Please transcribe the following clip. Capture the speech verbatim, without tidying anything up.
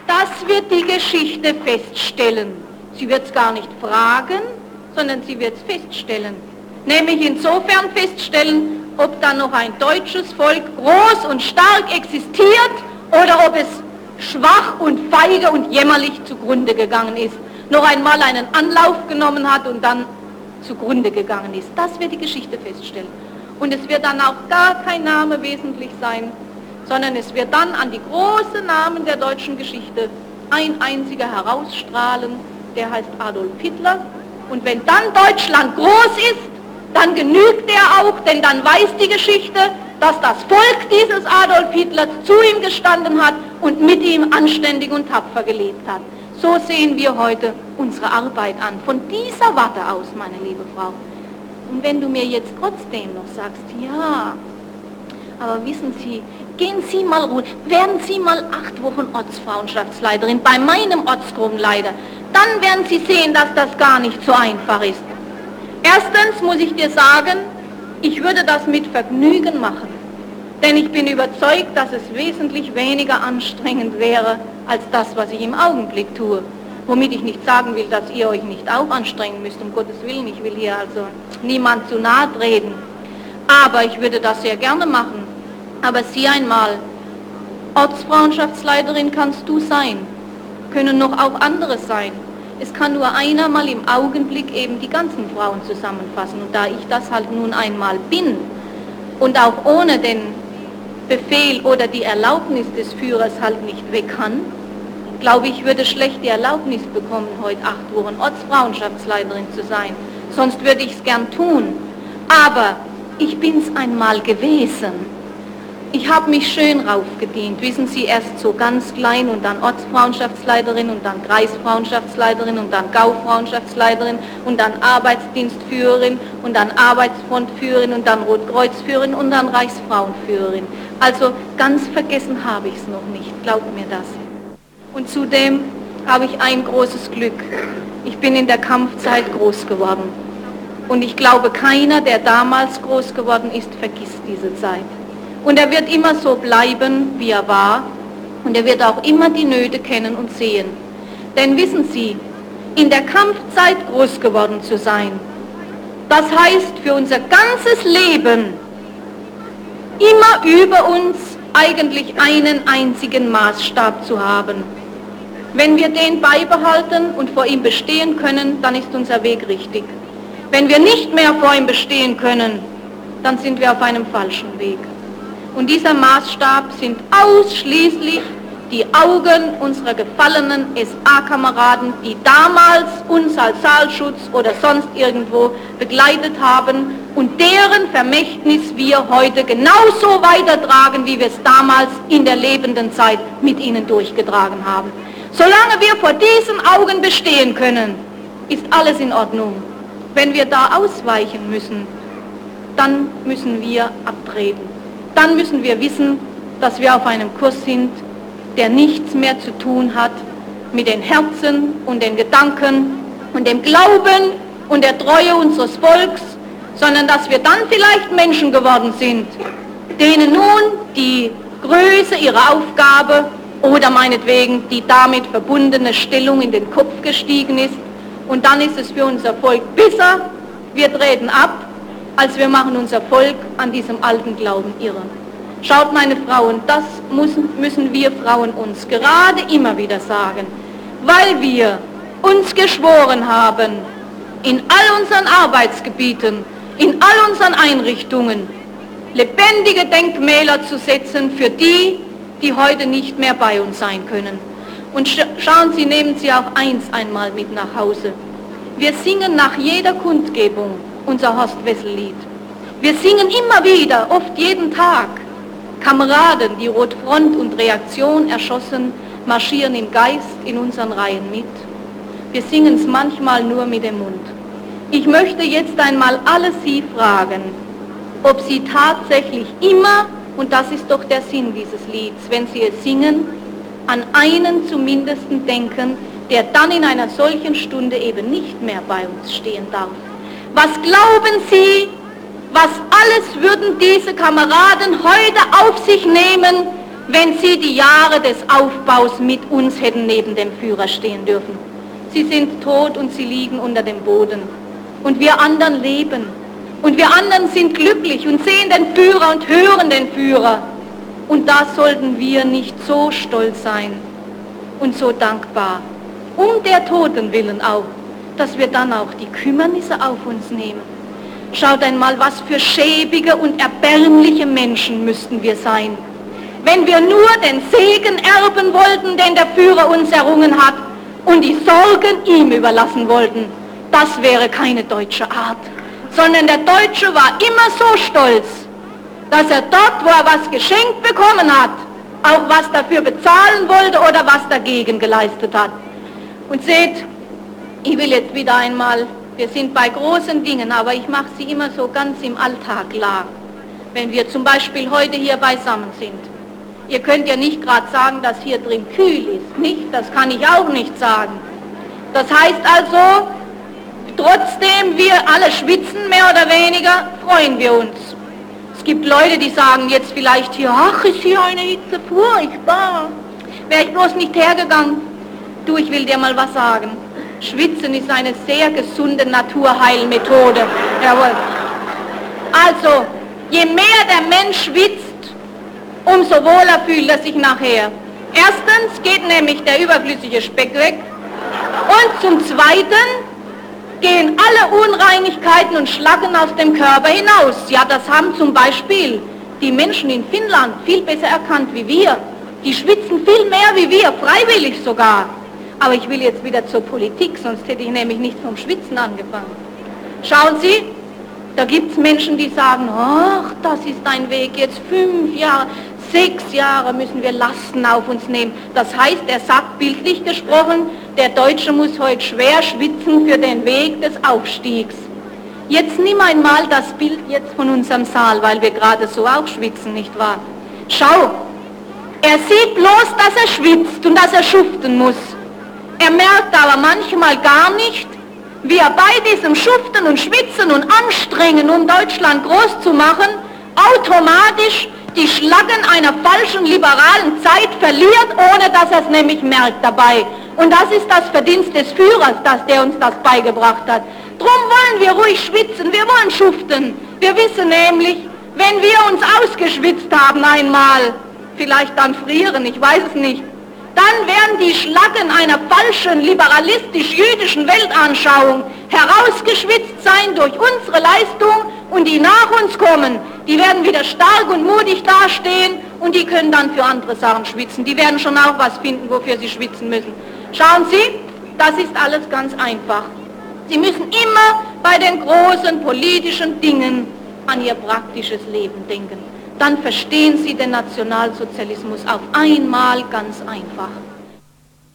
Das wird die Geschichte feststellen. Sie wird es gar nicht fragen, sondern sie wird es feststellen. Nämlich insofern feststellen, ob da noch ein deutsches Volk groß und stark existiert oder ob es schwach und feige und jämmerlich zugrunde gegangen ist, noch einmal einen Anlauf genommen hat und dann zugrunde gegangen ist. Das wird die Geschichte feststellen. Und es wird dann auch gar kein Name wesentlich sein, sondern es wird dann an die großen Namen der deutschen Geschichte ein einziger herausstrahlen, der heißt Adolf Hitler. Und wenn dann Deutschland groß ist, dann genügt er auch, denn dann weiß die Geschichte, dass das Volk dieses Adolf Hitlers zu ihm gestanden hat und mit ihm anständig und tapfer gelebt hat. So sehen wir heute unsere Arbeit an, von dieser Warte aus, meine liebe Frau. Und wenn du mir jetzt trotzdem noch sagst, ja, aber wissen Sie, gehen Sie mal ruhig, werden Sie mal acht Wochen Ortsfrauenschaftsleiterin bei meinem Ortsgruppenleiter, dann werden Sie sehen, dass das gar nicht so einfach ist. Erstens muss ich dir sagen, ich würde das mit Vergnügen machen, denn ich bin überzeugt, dass es wesentlich weniger anstrengend wäre, als das, was ich im Augenblick tue. Womit ich nicht sagen will, dass ihr euch nicht auch anstrengen müsst, um Gottes Willen, ich will hier also niemand zu nahe treten. Aber ich würde das sehr gerne machen. Aber sieh einmal, Ortsfrauenschaftsleiterin kannst du sein, können noch auch andere sein. Es kann nur einer mal im Augenblick eben die ganzen Frauen zusammenfassen. Und da ich das halt nun einmal bin und auch ohne den Befehl oder die Erlaubnis des Führers halt nicht weg kann, glaube ich, würde schlecht die Erlaubnis bekommen, heute acht Wochen Ortsfrauenschaftsleiterin zu sein. Sonst würde ich es gern tun. Aber ich bin es einmal gewesen. Ich habe mich schön raufgedient, wissen Sie, erst so ganz klein und dann Ortsfrauenschaftsleiterin und dann Kreisfrauenschaftsleiterin und dann Gaufrauenschaftsleiterin und dann Arbeitsdienstführerin und dann Arbeitsfrontführerin und dann Rotkreuzführerin und dann Reichsfrauenführerin. Also ganz vergessen habe ich es noch nicht, glaubt mir das. Und zudem habe ich ein großes Glück. Ich bin in der Kampfzeit groß geworden. Und ich glaube, keiner, der damals groß geworden ist, vergisst diese Zeit. Und er wird immer so bleiben, wie er war. Und er wird auch immer die Nöte kennen und sehen. Denn wissen Sie, in der Kampfzeit groß geworden zu sein, das heißt für unser ganzes Leben immer über uns eigentlich einen einzigen Maßstab zu haben. Wenn wir den beibehalten und vor ihm bestehen können, dann ist unser Weg richtig. Wenn wir nicht mehr vor ihm bestehen können, dann sind wir auf einem falschen Weg. Und dieser Maßstab sind ausschließlich die Augen unserer gefallenen S A-Kameraden, die damals uns als Saalschutz oder sonst irgendwo begleitet haben und deren Vermächtnis wir heute genauso weitertragen, wie wir es damals in der lebenden Zeit mit ihnen durchgetragen haben. Solange wir vor diesen Augen bestehen können, ist alles in Ordnung. Wenn wir da ausweichen müssen, dann müssen wir abtreten. Dann müssen wir wissen, dass wir auf einem Kurs sind, der nichts mehr zu tun hat mit den Herzen und den Gedanken und dem Glauben und der Treue unseres Volks, sondern dass wir dann vielleicht Menschen geworden sind, denen nun die Größe ihrer Aufgabe oder meinetwegen die damit verbundene Stellung in den Kopf gestiegen ist. Und dann ist es für unser Volk besser, wir treten ab, als wir machen unser Volk an diesem alten Glauben irre. Schaut, meine Frauen, das müssen, müssen wir Frauen uns gerade immer wieder sagen, weil wir uns geschworen haben, in all unseren Arbeitsgebieten, in all unseren Einrichtungen, lebendige Denkmäler zu setzen für die, die heute nicht mehr bei uns sein können. Und sch schauen Sie, nehmen Sie auch eins einmal mit nach Hause. Wir singen nach jeder Kundgebung unser Horst-Wessel-Lied. Wir singen immer wieder, oft jeden Tag. Kameraden, die Rotfront und Reaktion erschossen, marschieren im Geist in unseren Reihen mit. Wir singen es manchmal nur mit dem Mund. Ich möchte jetzt einmal alle Sie fragen, ob Sie tatsächlich immer, und das ist doch der Sinn dieses Lieds, wenn Sie es singen, an einen zumindest denken, der dann in einer solchen Stunde eben nicht mehr bei uns stehen darf. Was glauben Sie, was alles würden diese Kameraden heute auf sich nehmen, wenn sie die Jahre des Aufbaus mit uns hätten neben dem Führer stehen dürfen. Sie sind tot und sie liegen unter dem Boden. Und wir anderen leben. Und wir anderen sind glücklich und sehen den Führer und hören den Führer. Und da sollten wir nicht so stolz sein und so dankbar, um der Toten willen auch, dass wir dann auch die Kümmernisse auf uns nehmen. Schaut einmal, was für schäbige und erbärmliche Menschen müssten wir sein, wenn wir nur den Segen erben wollten, den der Führer uns errungen hat, und die Sorgen ihm überlassen wollten. Das wäre keine deutsche Art, sondern der Deutsche war immer so stolz, dass er dort, wo er was geschenkt bekommen hat, auch was dafür bezahlen wollte oder was dagegen geleistet hat. Und seht, ich will jetzt wieder einmal, wir sind bei großen Dingen, aber ich mache sie immer so ganz im Alltag klar. Wenn wir zum Beispiel heute hier beisammen sind. Ihr könnt ja nicht gerade sagen, dass hier drin kühl ist, nicht? Das kann ich auch nicht sagen. Das heißt also, trotzdem wir alle schwitzen, mehr oder weniger, freuen wir uns. Es gibt Leute, die sagen jetzt vielleicht hier, ach, ist hier eine Hitze, furchtbar. Wäre ich bloß nicht hergegangen. Du, ich will dir mal was sagen. Schwitzen ist eine sehr gesunde Naturheilmethode. Jawohl. Also, je mehr der Mensch schwitzt, umso wohler fühlt er sich nachher. Erstens geht nämlich der überflüssige Speck weg und zum Zweiten gehen alle Unreinigkeiten und Schlacken aus dem Körper hinaus. Ja, das haben zum Beispiel die Menschen in Finnland viel besser erkannt wie wir. Die schwitzen viel mehr wie wir, freiwillig sogar. Aber ich will jetzt wieder zur Politik, sonst hätte ich nämlich nicht vom Schwitzen angefangen. Schauen Sie, da gibt es Menschen, die sagen, ach, das ist ein Weg, jetzt fünf Jahre, sechs Jahre müssen wir Lasten auf uns nehmen. Das heißt, er sagt bildlich gesprochen, der Deutsche muss heute schwer schwitzen für den Weg des Aufstiegs. Jetzt nimm einmal das Bild jetzt von unserem Saal, weil wir gerade so auch schwitzen, nicht wahr? Schau, er sieht bloß, dass er schwitzt und dass er schuften muss. Er merkt aber manchmal gar nicht, wie er bei diesem Schuften und Schwitzen und Anstrengen, um Deutschland groß zu machen, automatisch die Schlacken einer falschen liberalen Zeit verliert, ohne dass er es nämlich merkt dabei. Und das ist das Verdienst des Führers, dass der uns das beigebracht hat. Drum wollen wir ruhig schwitzen, wir wollen schuften. Wir wissen nämlich, wenn wir uns ausgeschwitzt haben einmal, vielleicht dann frieren, ich weiß es nicht, dann werden die Schlacken einer falschen, liberalistisch-jüdischen Weltanschauung herausgeschwitzt sein durch unsere Leistung, und die nach uns kommen, die werden wieder stark und mutig dastehen und die können dann für andere Sachen schwitzen. Die werden schon auch was finden, wofür sie schwitzen müssen. Schauen Sie, das ist alles ganz einfach. Sie müssen immer bei den großen politischen Dingen an Ihr praktisches Leben denken. Dann verstehen Sie den Nationalsozialismus auf einmal ganz einfach.